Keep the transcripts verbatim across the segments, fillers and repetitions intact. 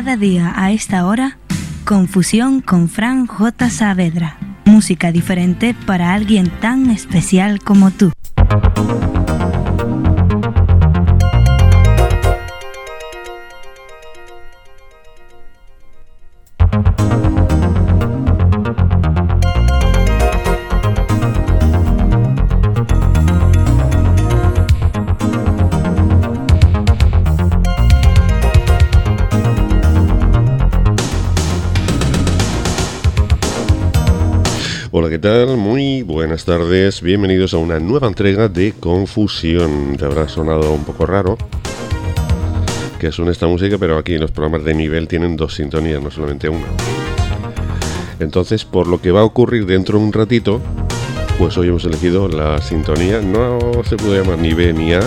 Cada día a esta hora, Confusión con Fran J. Saavedra. Música diferente para alguien tan especial como tú. Hola, ¿qué tal? Muy buenas tardes, bienvenidos a una nueva entrega de Confusión. Te habrá sonado un poco raro que suene esta música, pero aquí los programas de nivel tienen dos sintonías, no solamente una. Entonces, por lo que va a ocurrir dentro de un ratito, pues hoy hemos elegido la sintonía, no se puede llamar ni B ni A,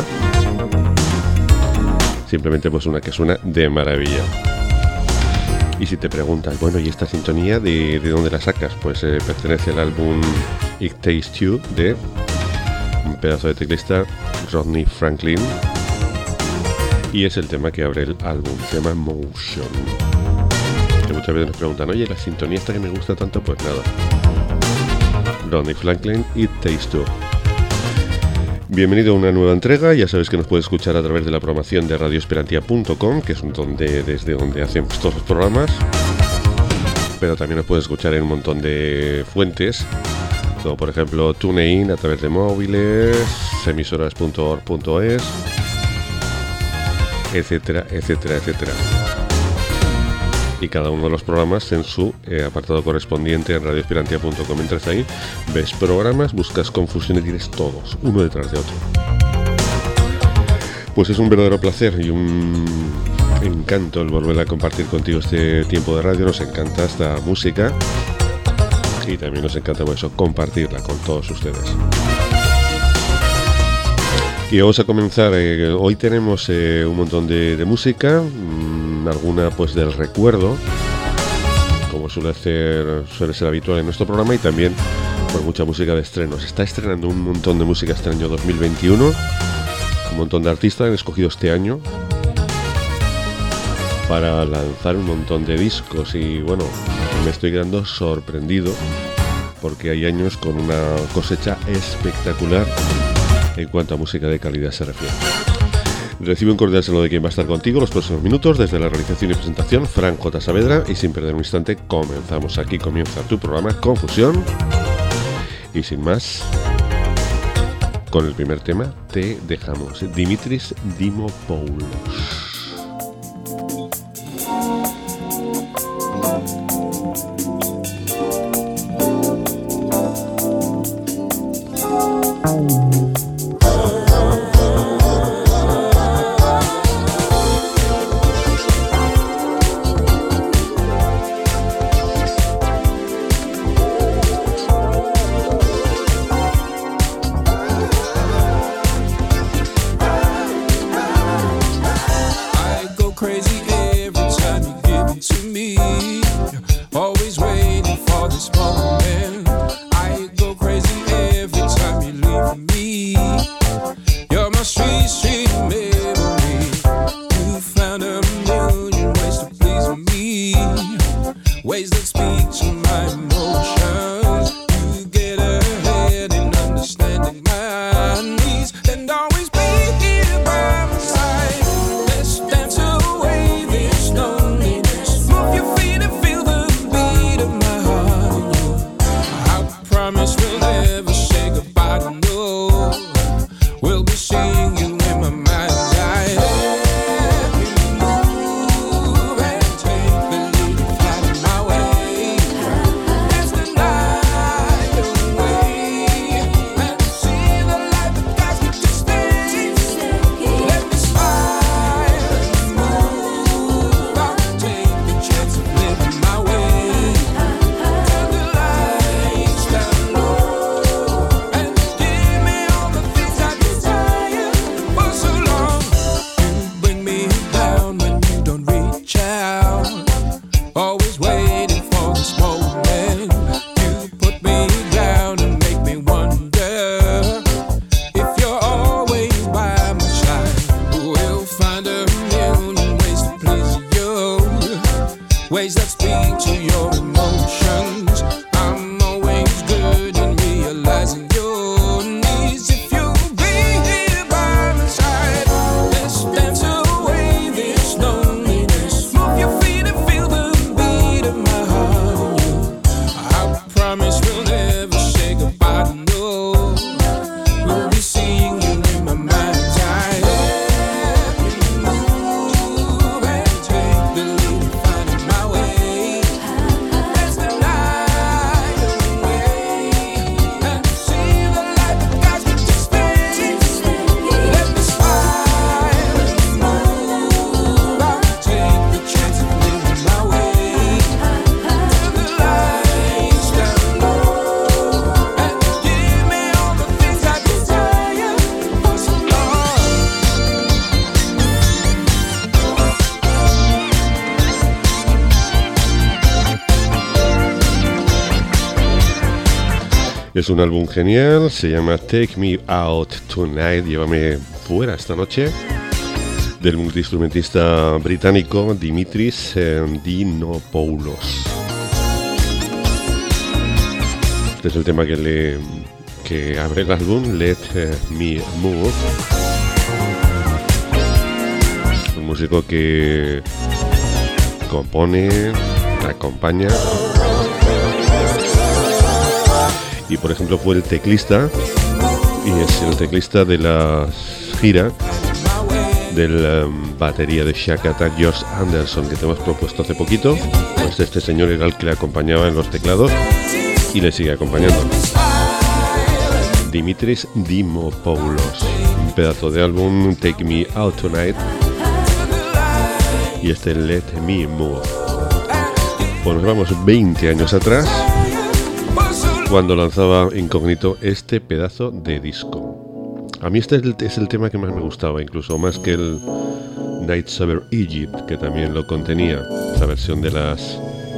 simplemente pues una que suena de maravilla. Y si te preguntas, bueno, ¿y esta sintonía de, de dónde la sacas? Pues eh, pertenece al álbum It Takes Two de un pedazo de teclista, Rodney Franklin. Y es el tema que abre el álbum, se llama Motion. Que muchas veces nos preguntan, oye, la sintonía esta que me gusta tanto, pues nada. Rodney Franklin, It Takes Two. Bienvenido a una nueva entrega, ya sabes que nos puedes escuchar a través de la programación de radio esperantia punto com, que es donde, desde donde hacemos todos los programas, pero también nos puedes escuchar en un montón de fuentes, como por ejemplo TuneIn a través de móviles, emisoras punto org punto es, etcétera, etcétera, etcétera. Y cada uno de los programas en su eh, apartado correspondiente en radio esperantia punto com. Entras ahí, ves programas, buscas Confusión y tienes todos, uno detrás de otro. Pues es un verdadero placer y un encanto el volver a compartir contigo este tiempo de radio. Nos encanta esta música y también nos encanta por eso compartirla con todos ustedes. Y vamos a comenzar, eh, hoy tenemos eh, un montón de, de música, mmm, alguna pues del recuerdo, como suele ser, suele ser habitual en nuestro programa, y también pues mucha música de estreno. Se está estrenando un montón de música este año dos mil veintiuno, un montón de artistas han escogido este año para lanzar un montón de discos y bueno, me estoy quedando sorprendido porque hay años con una cosecha espectacular en cuanto a música de calidad se refiere. Recibe un cordial saludo de quien va a estar contigo los próximos minutos desde la realización y presentación, Fran J. Saavedra, y sin perder un instante comenzamos. Aquí comienza tu programa Confusión y sin más, con el primer tema te dejamos Dimitris Dimopoulos. Bye. Es un álbum genial, se llama Take Me Out Tonight, llévame fuera esta noche, del multiinstrumentista británico Dimitris Dinopoulos. Este es el tema que, le, que abre el álbum, Let Me Move. Un músico que compone, acompaña. Y por ejemplo fue el teclista, y es el teclista de la gira del um, batería de Shack Attack, Josh Anderson, que te hemos propuesto hace poquito. Pues este señor era el que le acompañaba en los teclados y le sigue acompañando. Dimitris Dimopoulos, un pedazo de álbum, Take Me Out Tonight, y este Let Me Move. Pues nos vamos veinte años atrás, cuando lanzaba Incógnito este pedazo de disco. A mí este es el, es el tema que más me gustaba, incluso más que el Nights Over Egypt, que también lo contenía, la versión de las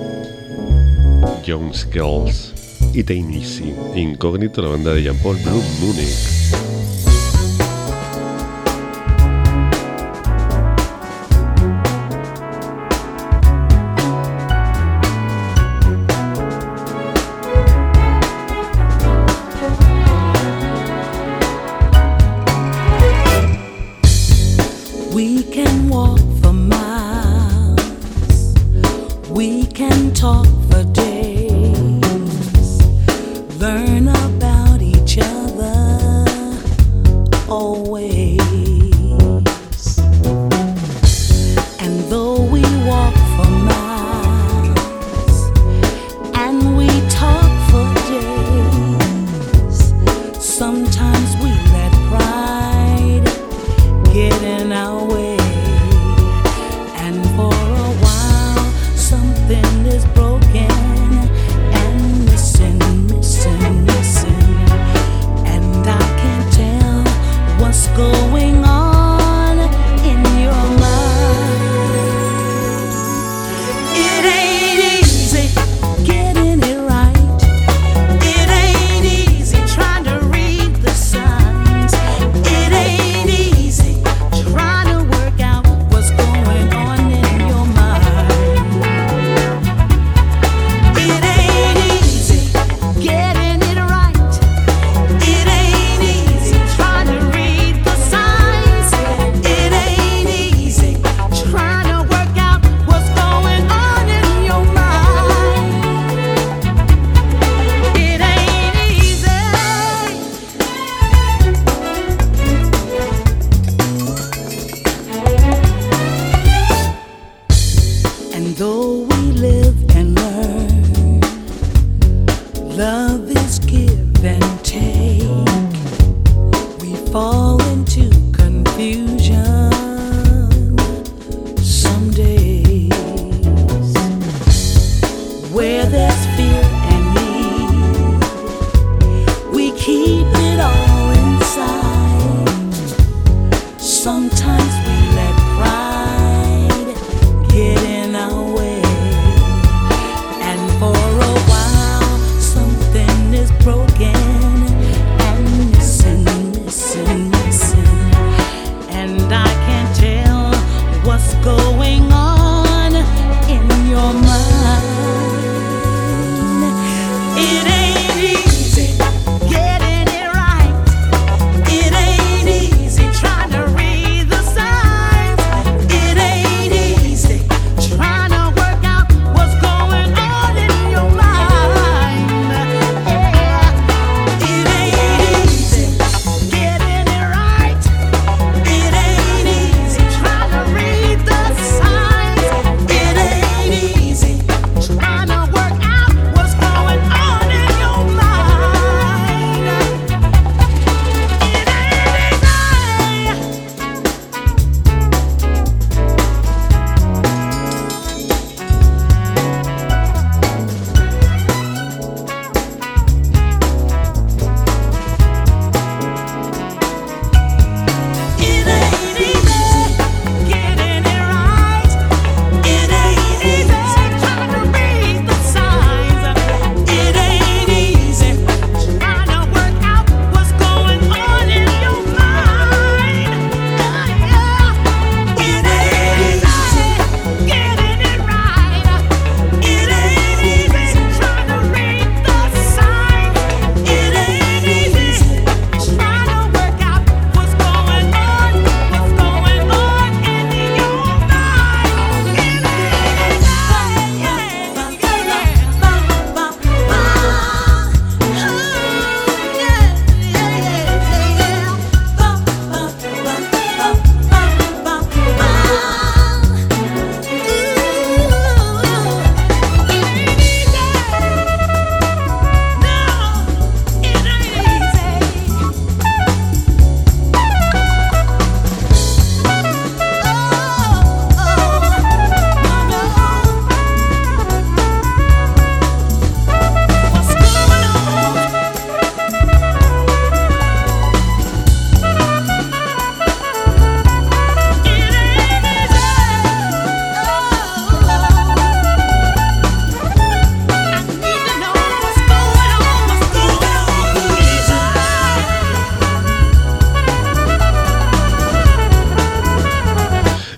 Jones Girls. It Ain't Easy, Incógnito, la banda de Jean-Paul Blue Munich. And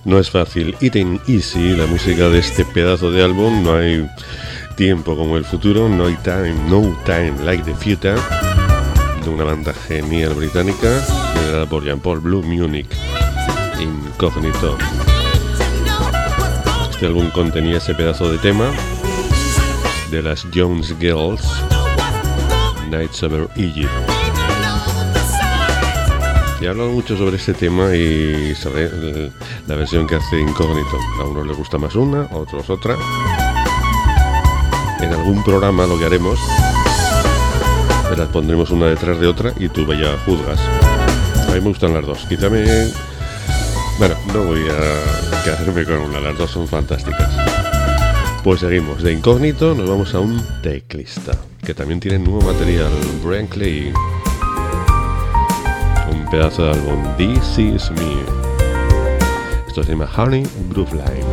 No es fácil. Eating Easy, la música de este pedazo de álbum. No hay tiempo como el futuro. No hay time, no time like the future. De una banda genial británica, liderada por Jean-Paul Blue Munich. Incógnito. Este álbum contenía ese pedazo de tema de las Jones Girls, Nights Over Egypt. He hablado mucho sobre este tema y sabe la versión que hace Incógnito. A unos les gusta más una, a otros otra. En algún programa lo que haremos, las pondremos una detrás de otra y tú vaya juzgas. A mí me gustan las dos. Quizá me... Bueno, no voy a quedarme con una, las dos son fantásticas. Pues seguimos. De Incógnito nos vamos a un teclista que también tiene nuevo material, Brian Clay. Un pedazo de álbum, This Is Me. Esto se llama Honey Groove Line.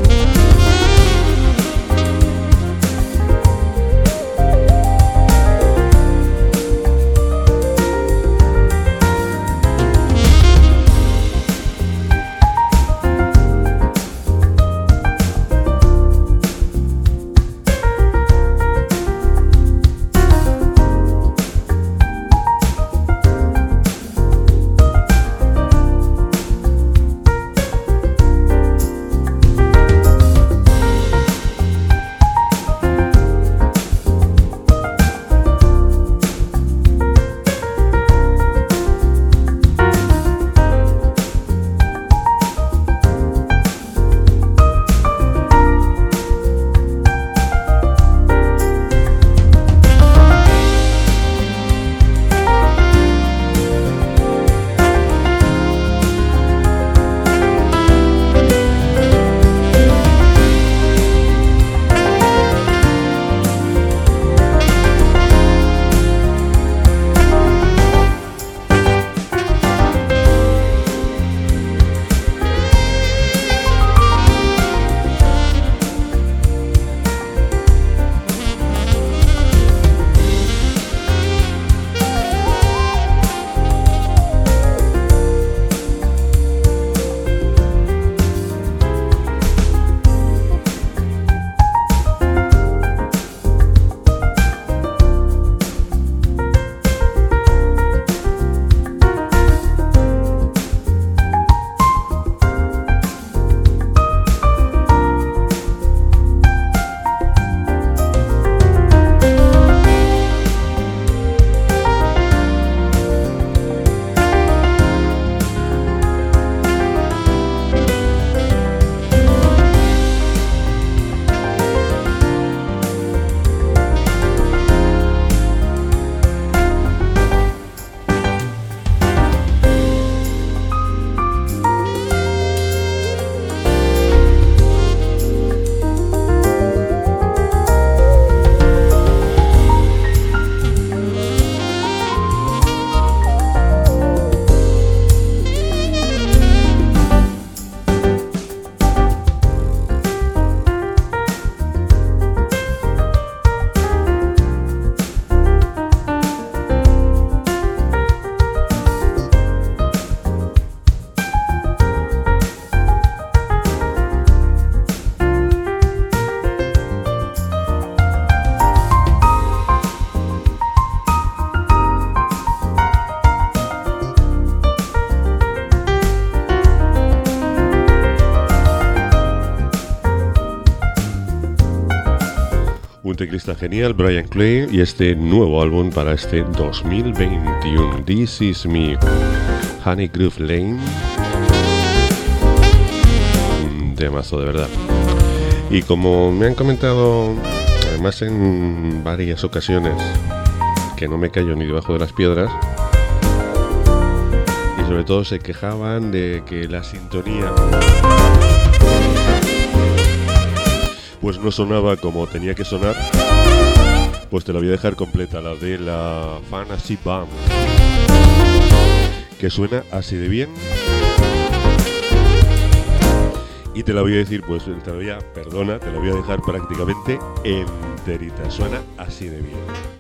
un teclista genial, Brian Clay, y este nuevo álbum para este dos mil veintiuno, This Is Me, Honey Groove Lane. Un temazo de verdad. Y como me han comentado, además en varias ocasiones, que no me callo ni debajo de las piedras, y sobre todo se quejaban de que la sintonía pues no sonaba como tenía que sonar, pues te la voy a dejar completa, la de la Fantasy Band, que suena así de bien. Y te la voy a decir, pues te la voy a, perdona, te la voy a dejar prácticamente enterita, suena así de bien.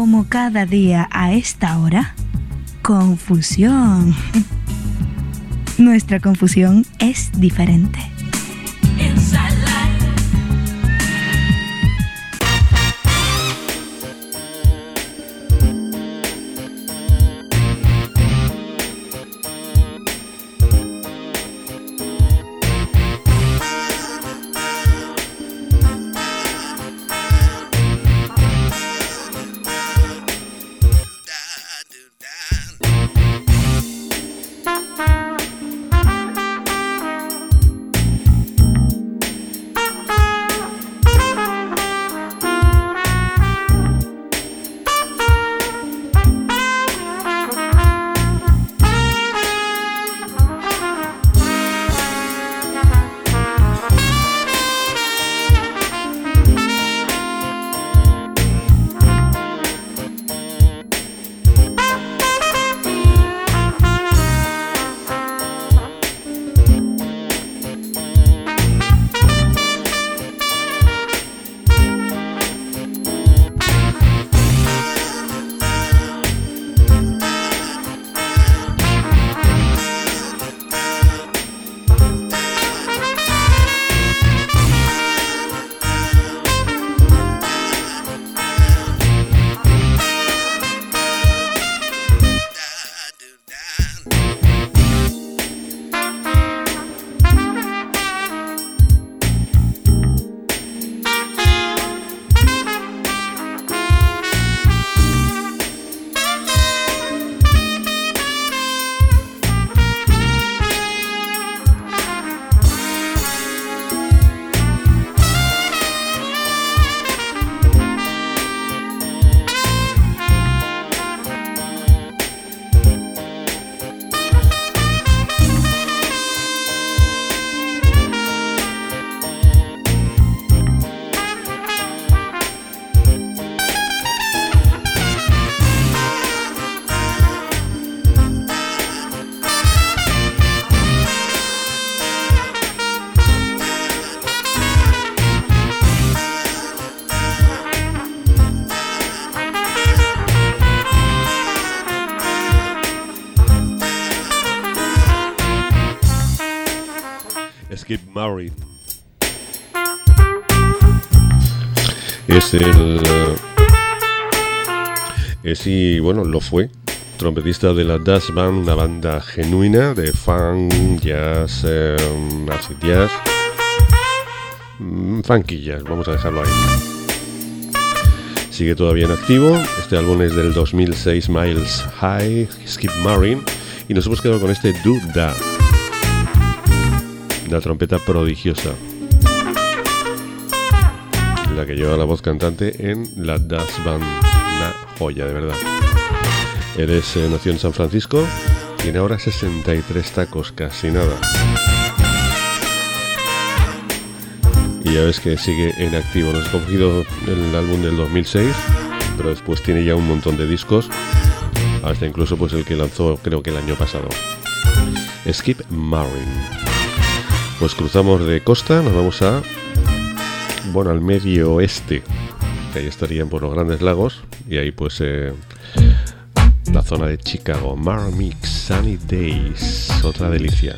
como cada día a esta hora, confusión. Nuestra confusión es diferente. Skip Marrin es el es y bueno lo fue trompetista de la Das Band, una banda genuina de funk, jazz, eh, acid jazz, funky jazz, vamos a dejarlo ahí. Sigue todavía en activo. Este álbum es del dos mil seis, Miles High, Skip Marrin, y nos hemos quedado con este Do Da, una trompeta prodigiosa, la que lleva la voz cantante en la Das Band, una joya de verdad. Eres eh, nació en San Francisco, tiene ahora sesenta y tres tacos, casi nada. Y ya ves que sigue en activo. Nos ha cogido el álbum del dos mil seis, pero después tiene ya un montón de discos, hasta incluso pues el que lanzó creo que el año pasado. Skip Marrin. Pues cruzamos de costa, nos vamos a bueno al medio oeste, que ahí estarían por los Grandes Lagos, y ahí pues eh, la zona de Chicago. Marmix, Sunny Days, otra delicia.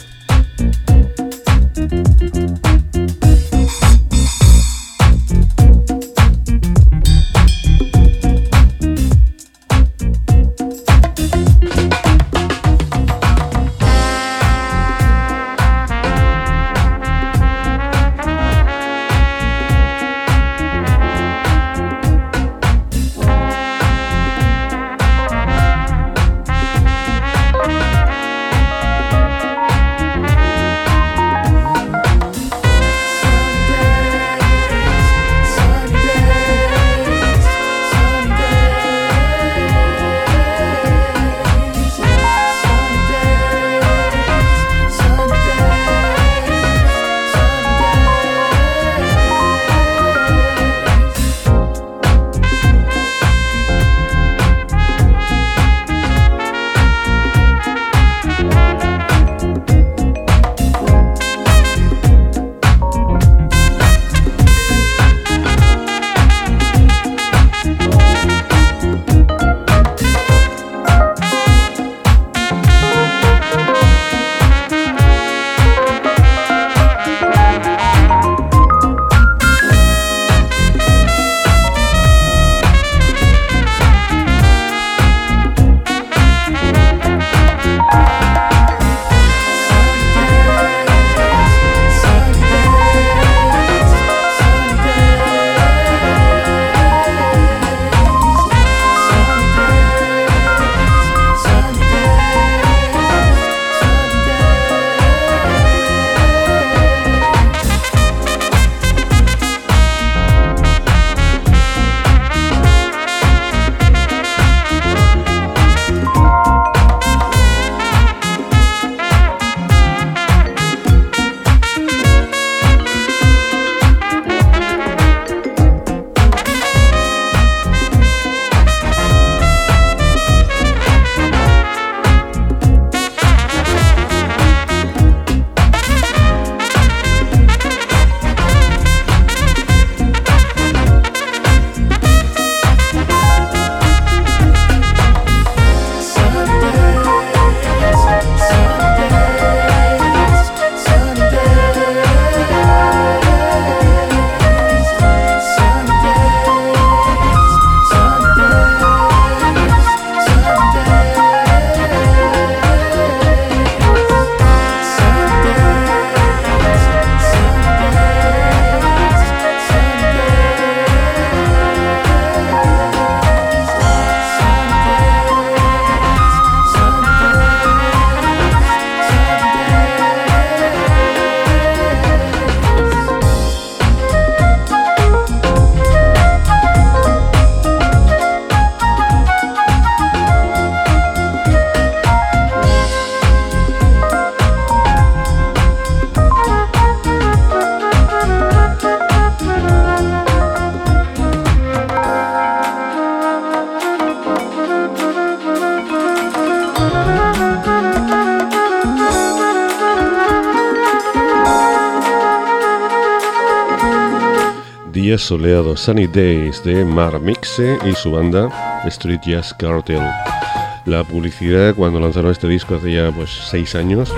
días soleados, Sunny Days, de Mark Mixe y su banda Street Jazz Cartel. La publicidad, cuando lanzaron este disco hace ya pues seis años,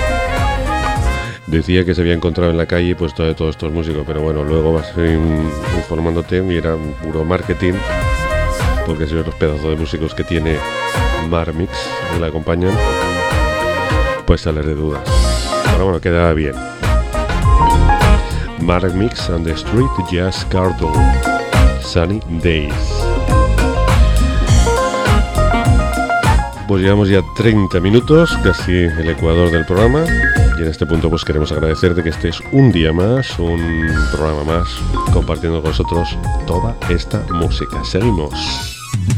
decía que se había encontrado en la calle pues todo, todos estos músicos, pero bueno, luego vas in, informándote y era puro marketing, porque si ves los pedazos de músicos que tiene Mark Mix que la acompañan, pues sales de dudas. Pero bueno, queda bien. Mark Mix and the Street Jazz Cartel, Sunny Days. Pues llevamos ya treinta minutos, casi el ecuador del programa, y en este punto pues queremos agradecerte que estés un día más, un programa más, compartiendo con nosotros toda esta música. Seguimos.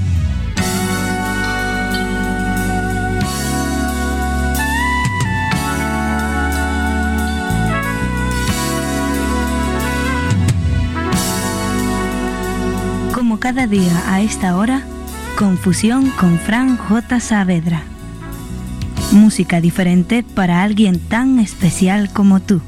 Como cada día a esta hora, Confusión con Fran J. Saavedra. Música diferente para alguien tan especial como tú.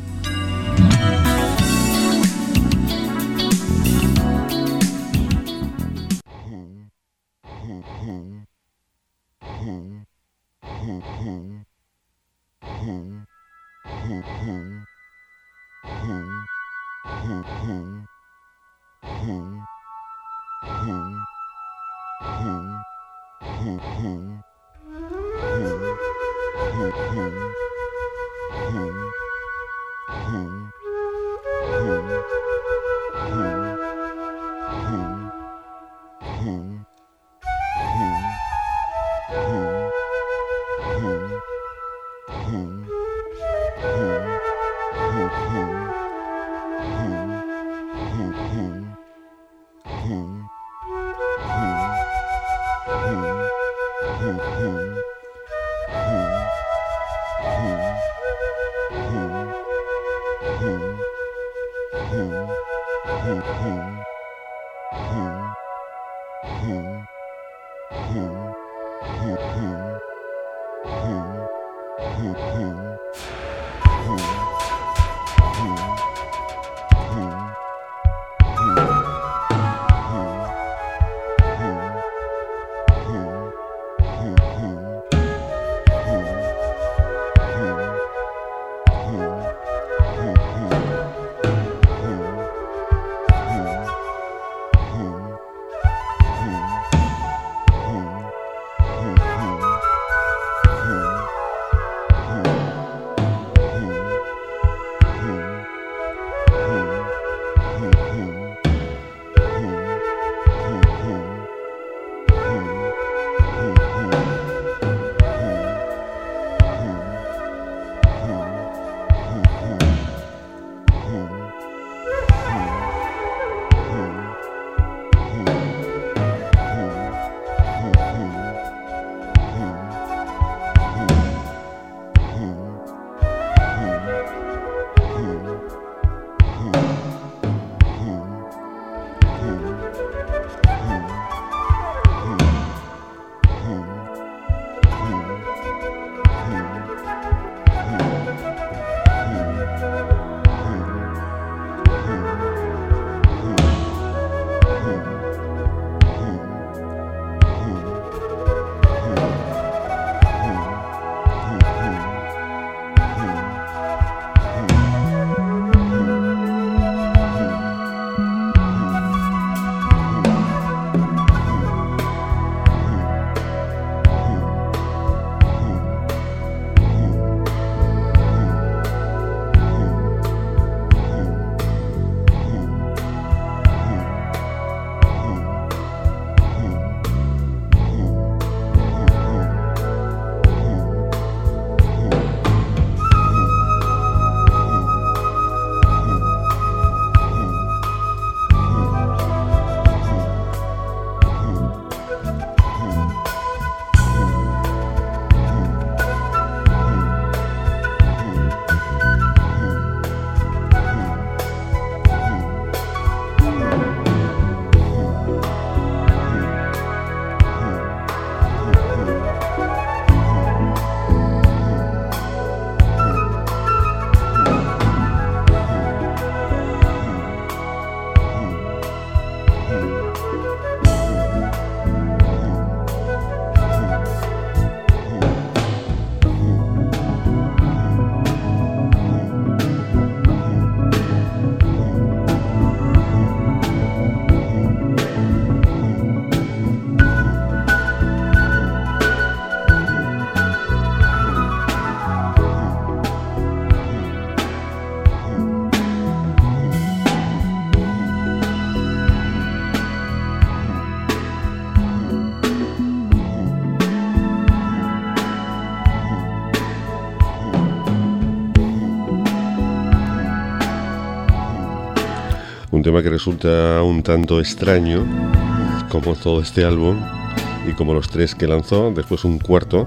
un tema que resulta un tanto extraño, como todo este álbum y como los tres que lanzó, después un cuarto.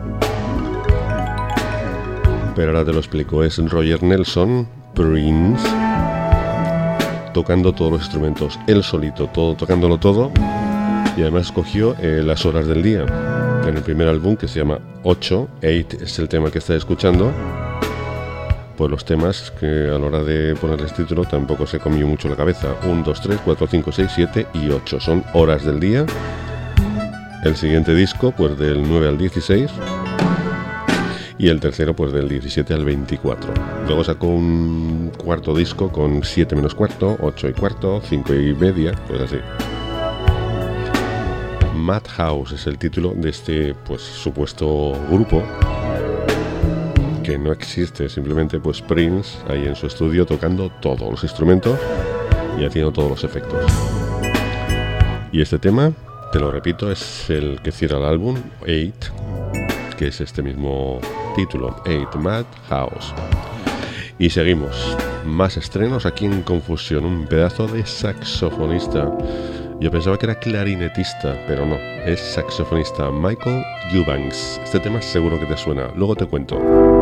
Pero ahora te lo explico, es Roger Nelson, Prince, tocando todos los instrumentos, él solito, todo, tocándolo todo, y además escogió eh, las horas del día. En el primer álbum, que se llama ocho, ocho es el tema que estás escuchando, pues los temas que a la hora de ponerles título tampoco se comió mucho la cabeza. uno, dos, tres, cuatro, cinco, seis, siete y ocho son horas del día. El siguiente disco, pues del nueve al dieciséis. Y el tercero, pues del diecisiete al veinticuatro. Luego sacó un cuarto disco con siete menos cuarto, ocho y cuarto, cinco y media, pues así. Madhouse es el título de este, pues, supuesto grupo que no existe, simplemente pues Prince ahí en su estudio tocando todos los instrumentos y haciendo todos los efectos. Y este tema, te lo repito, es el que cierra el álbum, ocho, que es este mismo título, ocho, Madhouse. Y seguimos, más estrenos aquí en Confusión, un pedazo de saxofonista. Yo pensaba que era clarinetista, pero no, es saxofonista, Michael Eubanks. Este tema seguro que te suena, luego te cuento.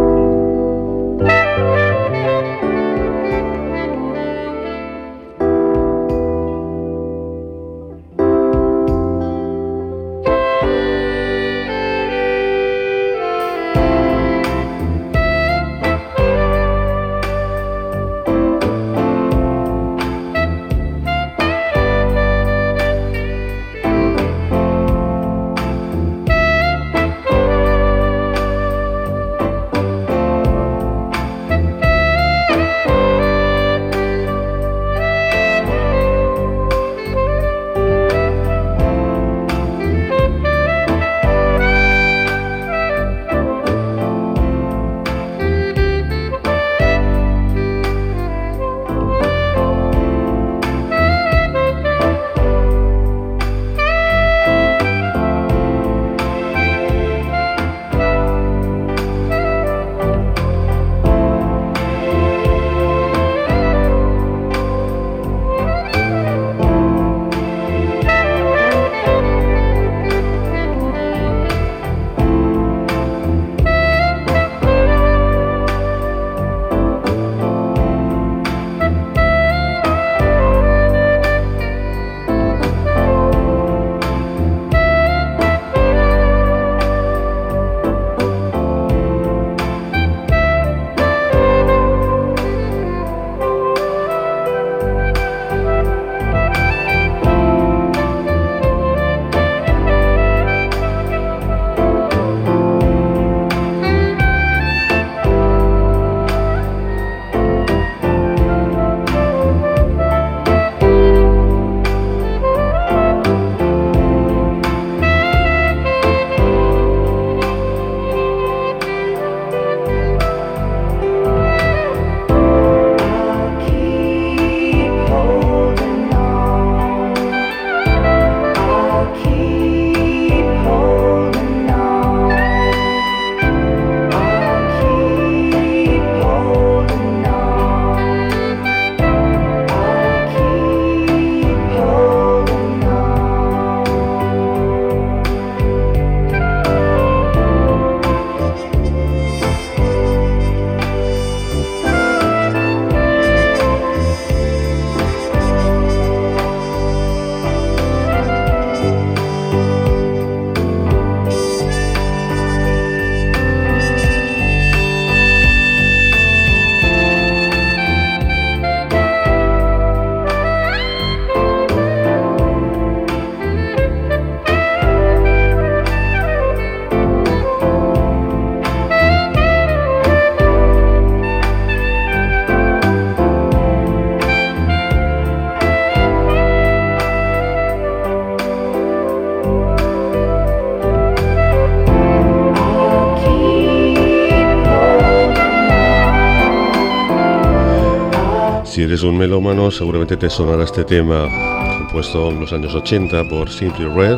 Si eres un melómano, seguramente te sonará este tema, compuesto en los años ochenta por Simply Red,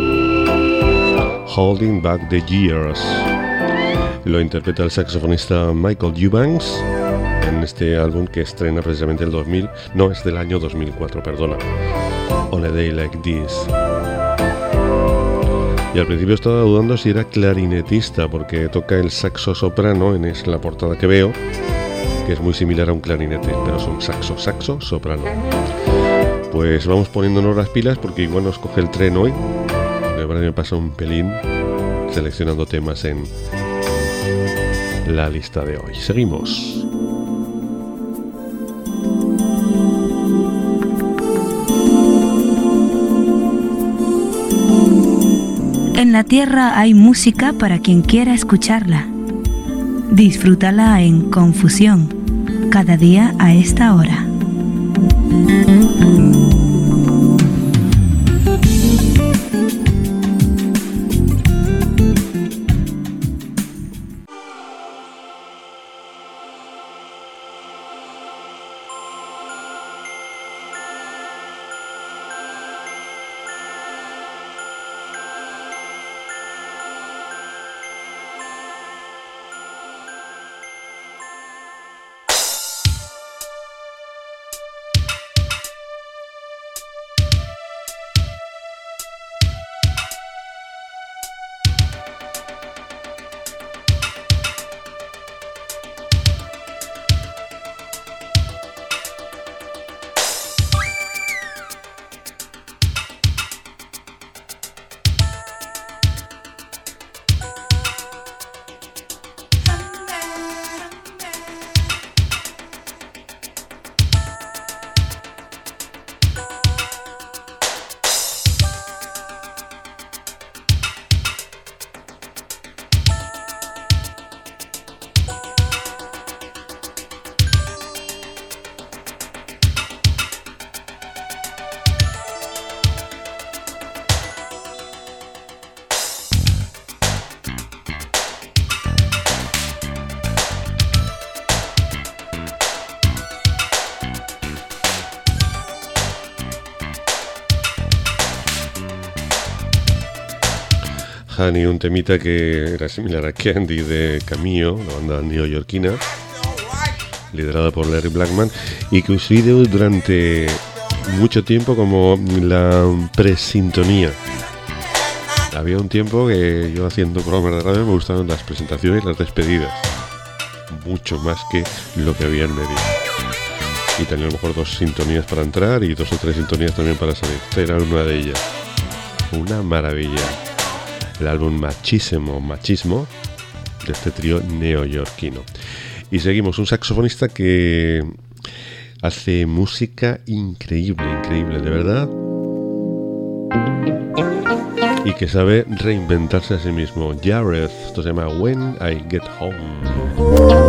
Holding Back the Years. Lo interpreta el saxofonista Michael Eubanks en este álbum que estrena precisamente el dos mil, no, es del año dos mil cuatro, perdona, On a Day Like This. Y al principio estaba dudando si era clarinetista, porque toca el saxo soprano en la portada que veo, que es muy similar a un clarinete, pero son saxo, saxo, soprano. Pues vamos poniéndonos las pilas porque igual nos coge el tren hoy. De verdad me pasa un pelín seleccionando temas en la lista de hoy. Seguimos. En la tierra hay música para quien quiera escucharla. Disfrútala en Confusión, cada día a esta hora. Honey, un temita que era similar a Candy de Cameo, la banda neoyorquina, liderada por Larry Blackman, y que usé durante mucho tiempo como la presintonía. Había un tiempo que yo haciendo programas de radio me gustaban las presentaciones y las despedidas, mucho más que lo que había en medio. Y tenía a lo mejor dos sintonías para entrar y dos o tres sintonías también para salir. Esta era una de ellas. Una maravilla. El álbum Machismo, Machismo, de este trío neoyorquino. Y seguimos, un saxofonista que hace música increíble, increíble, de verdad. Y que sabe reinventarse a sí mismo. Jareth, esto se llama When I Get Home.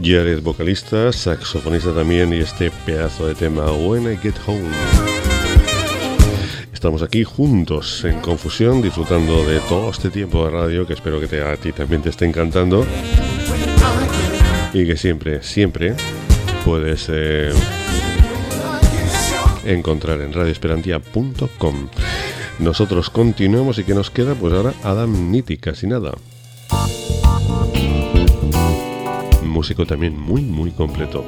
Jared, vocalista, saxofonista también, y este pedazo de tema, When I Get Home. Estamos aquí juntos en Confusión, disfrutando de todo este tiempo de radio, que espero que te, a ti también te esté encantando, y que siempre, siempre puedes eh, encontrar en radio esperantia punto com. Nosotros continuamos, y que nos queda pues ahora Adam Nitti, casi nada. Músico también muy muy completo.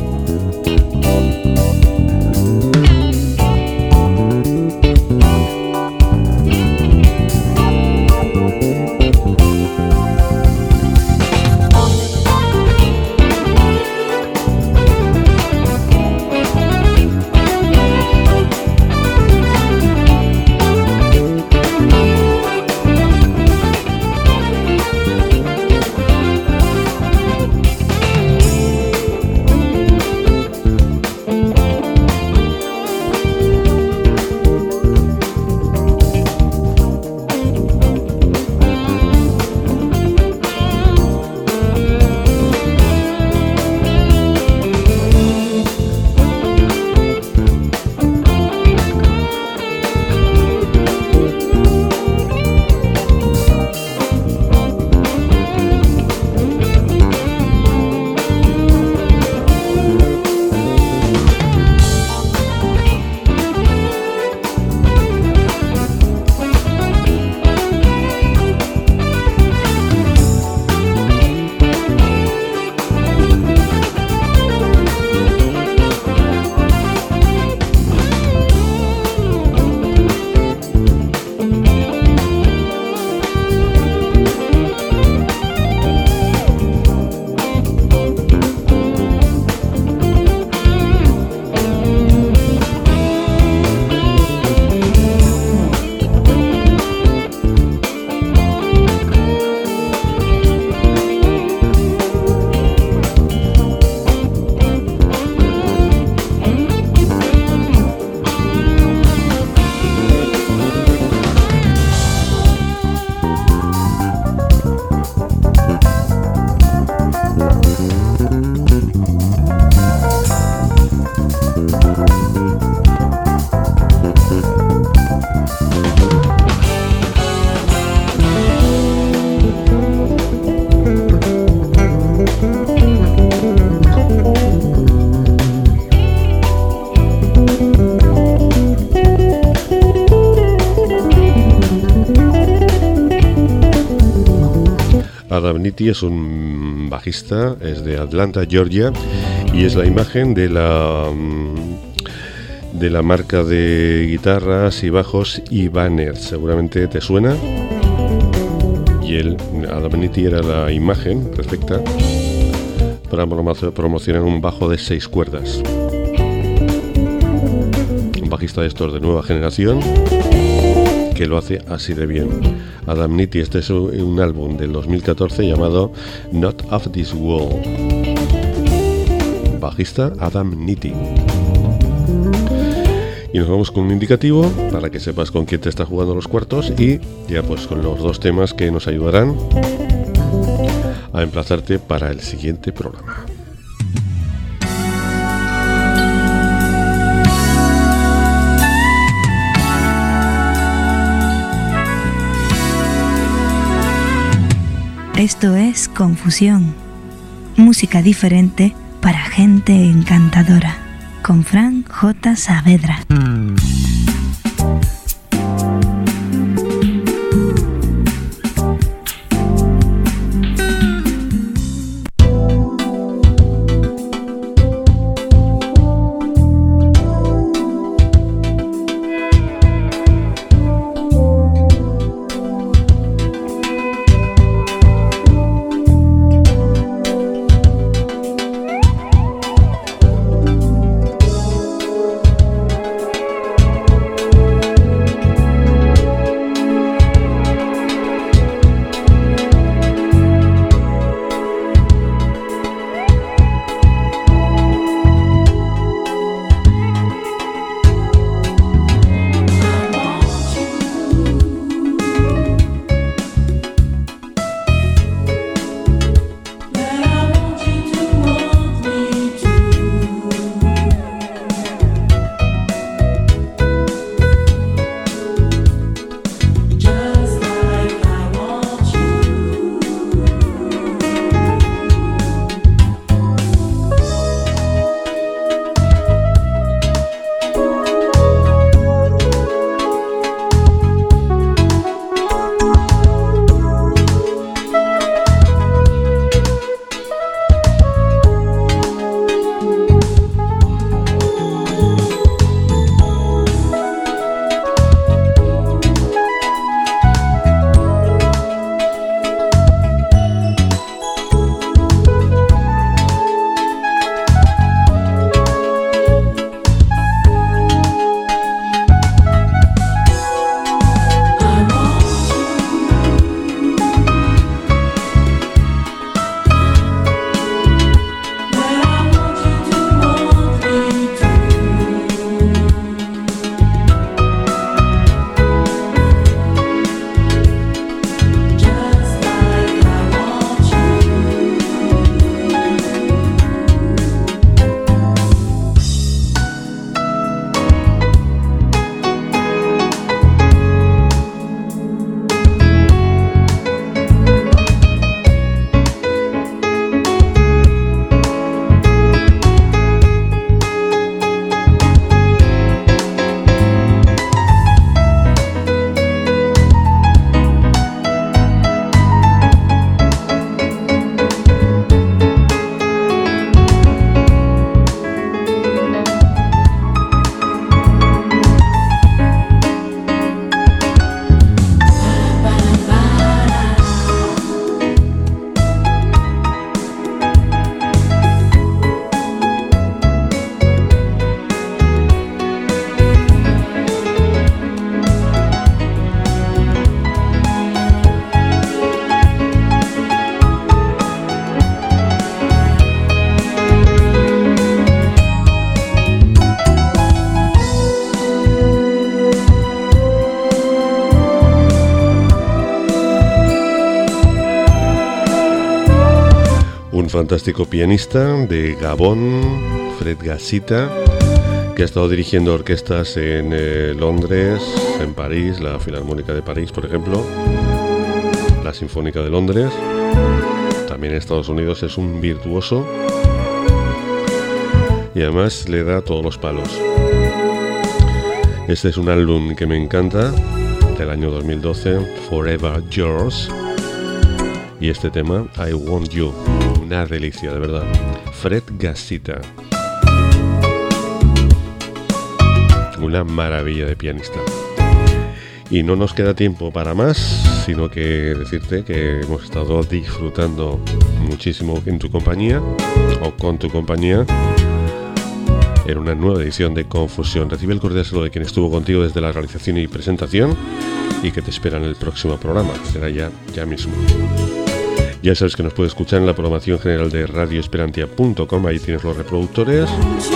Adam Nitti es un bajista, es de Atlanta, Georgia, y es la imagen de la de la marca de guitarras y bajos Ibanez. Seguramente te suena. Y él, Adam Nitti, era la imagen perfecta para promocionar un bajo de seis cuerdas. Un bajista de estos de nueva generación que lo hace así de bien. Adam Nitti, este es un álbum del dos mil catorce llamado Not of This World. Bajista Adam Nitti. Y nos vamos con un indicativo para que sepas con quién te está jugando los cuartos, y ya pues con los dos temas que nos ayudarán a emplazarte para el siguiente programa. Esto es Confusión, música diferente para gente encantadora, con Fran J. Saavedra. fantástico pianista de Gabón, Fred Gassita, que ha estado dirigiendo orquestas en eh, Londres, en París, la Filarmónica de París, por ejemplo, la Sinfónica de Londres. También en Estados Unidos es un virtuoso y además le da todos los palos. Este es un álbum que me encanta, del año dos mil doce, Forever Yours, y este tema, I Want You, una delicia, de verdad. Fred Gassita, una maravilla de pianista. Y no nos queda tiempo para más, sino que decirte que hemos estado disfrutando muchísimo en tu compañía, o con tu compañía, en una nueva edición de Confusión. Recibe el cordial saludo de quien estuvo contigo desde la realización y presentación, y que te espera en el próximo programa, que será ya, ya mismo. Ya sabes que nos puedes escuchar en la programación general de radio esperantia punto com, ahí tienes los reproductores.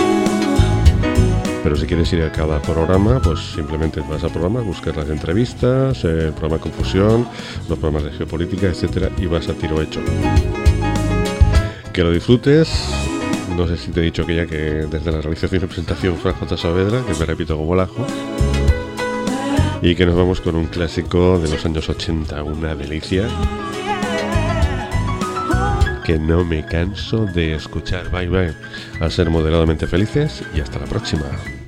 Pero si quieres ir a cada programa, pues simplemente vas al programa, buscas las entrevistas, el programa Confusión, los programas de geopolítica, etcétera, y vas a tiro hecho. Que lo disfrutes. No sé si te he dicho que ya que desde la realización y presentación Fran J. Saavedra, que me repito como el ajo, y que nos vamos con un clásico de los años ochenta, una delicia que no me canso de escuchar. Bye bye, a ser moderadamente felices y hasta la próxima.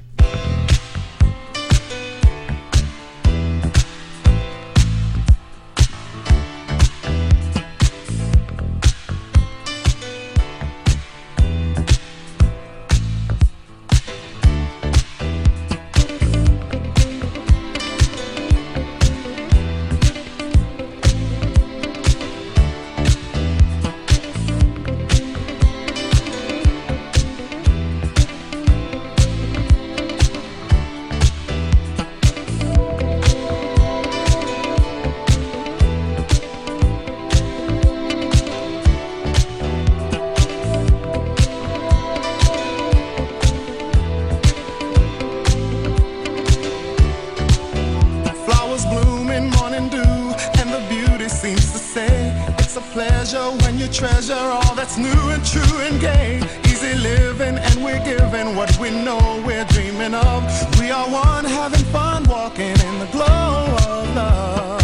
Treasure all that's new and true and gay. Easy living and we're giving what we know we're dreaming of. We are one having fun walking in the glow of love.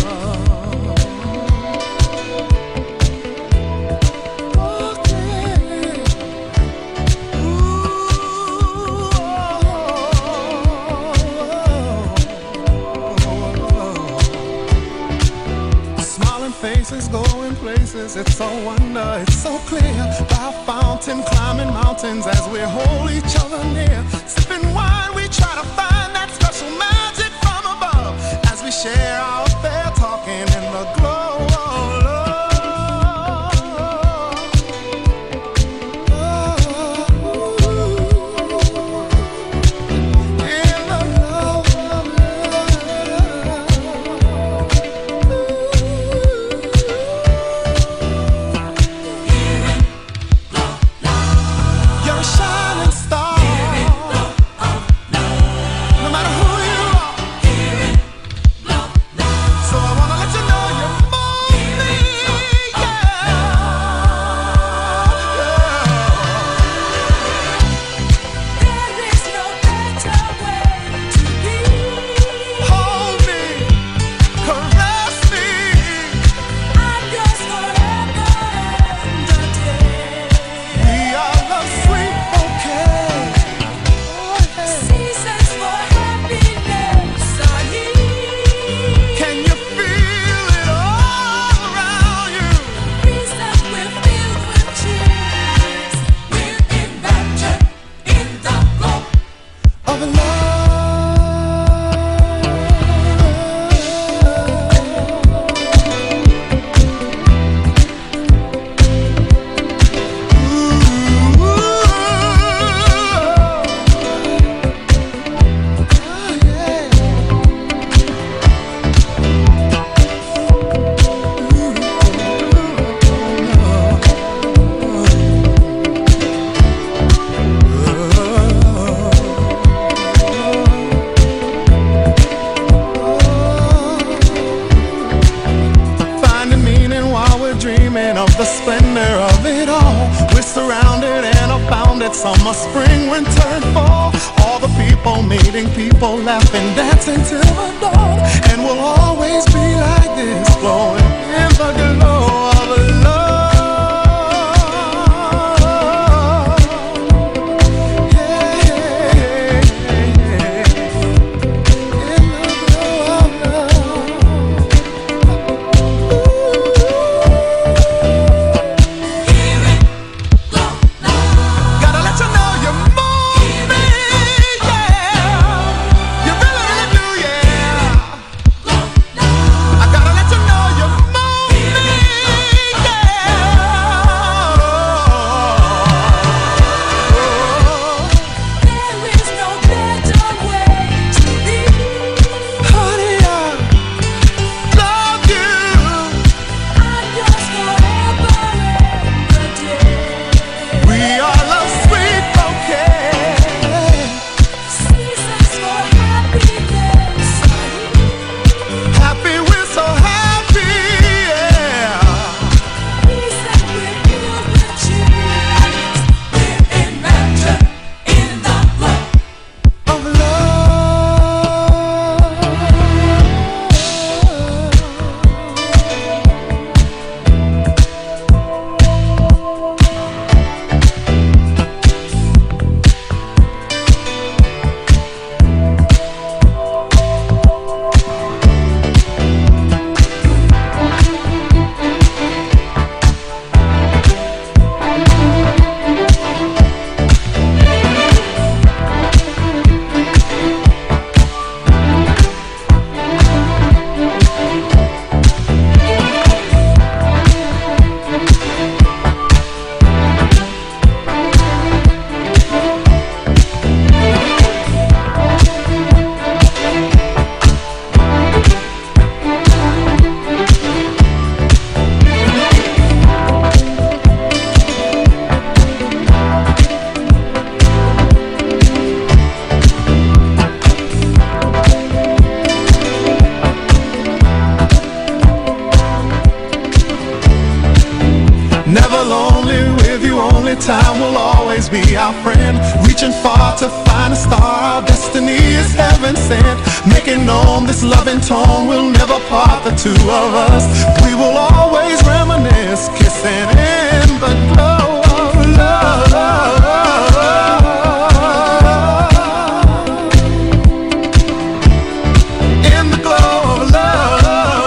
Walking. Ooh, oh, oh, oh. Smiling faces going places, it's a wonder, it's so clear. By a fountain, climbing mountains as we hold each other near. Sipping wine, we try to find that special magic from above as we share our affair, talking in the glow of love. Oh, in the glow of love. You're a shining star. summer, spring, winter, and fall. All the people meeting people, laughing, dancing till the dawn. And we'll always be like this, flowing in the glow of love. Time will always be our friend, reaching far to find a star. Our destiny is heaven sent, making known this loving tone will never part the two of us. We will always reminisce, kissing in the glow of love. In the glow of love.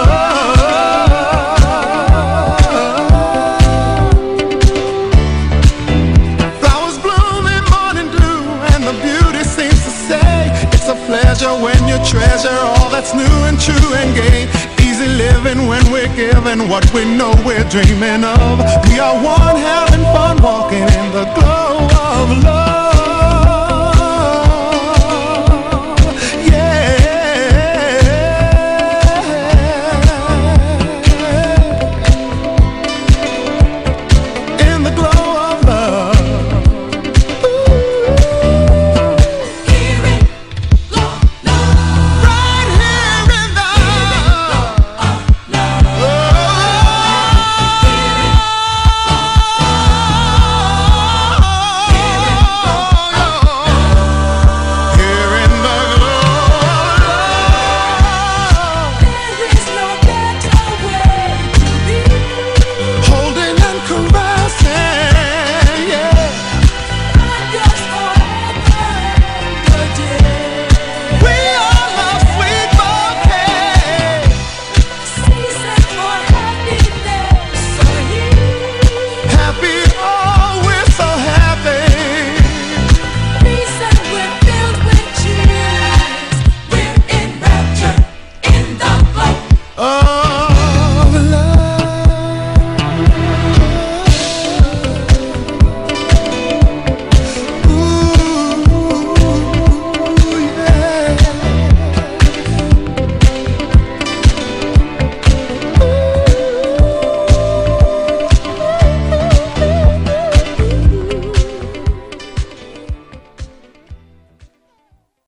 When you treasure all that's new and true and gay, easy living when we're given what we know we're dreaming of. We are one having fun, walking in the glow of love.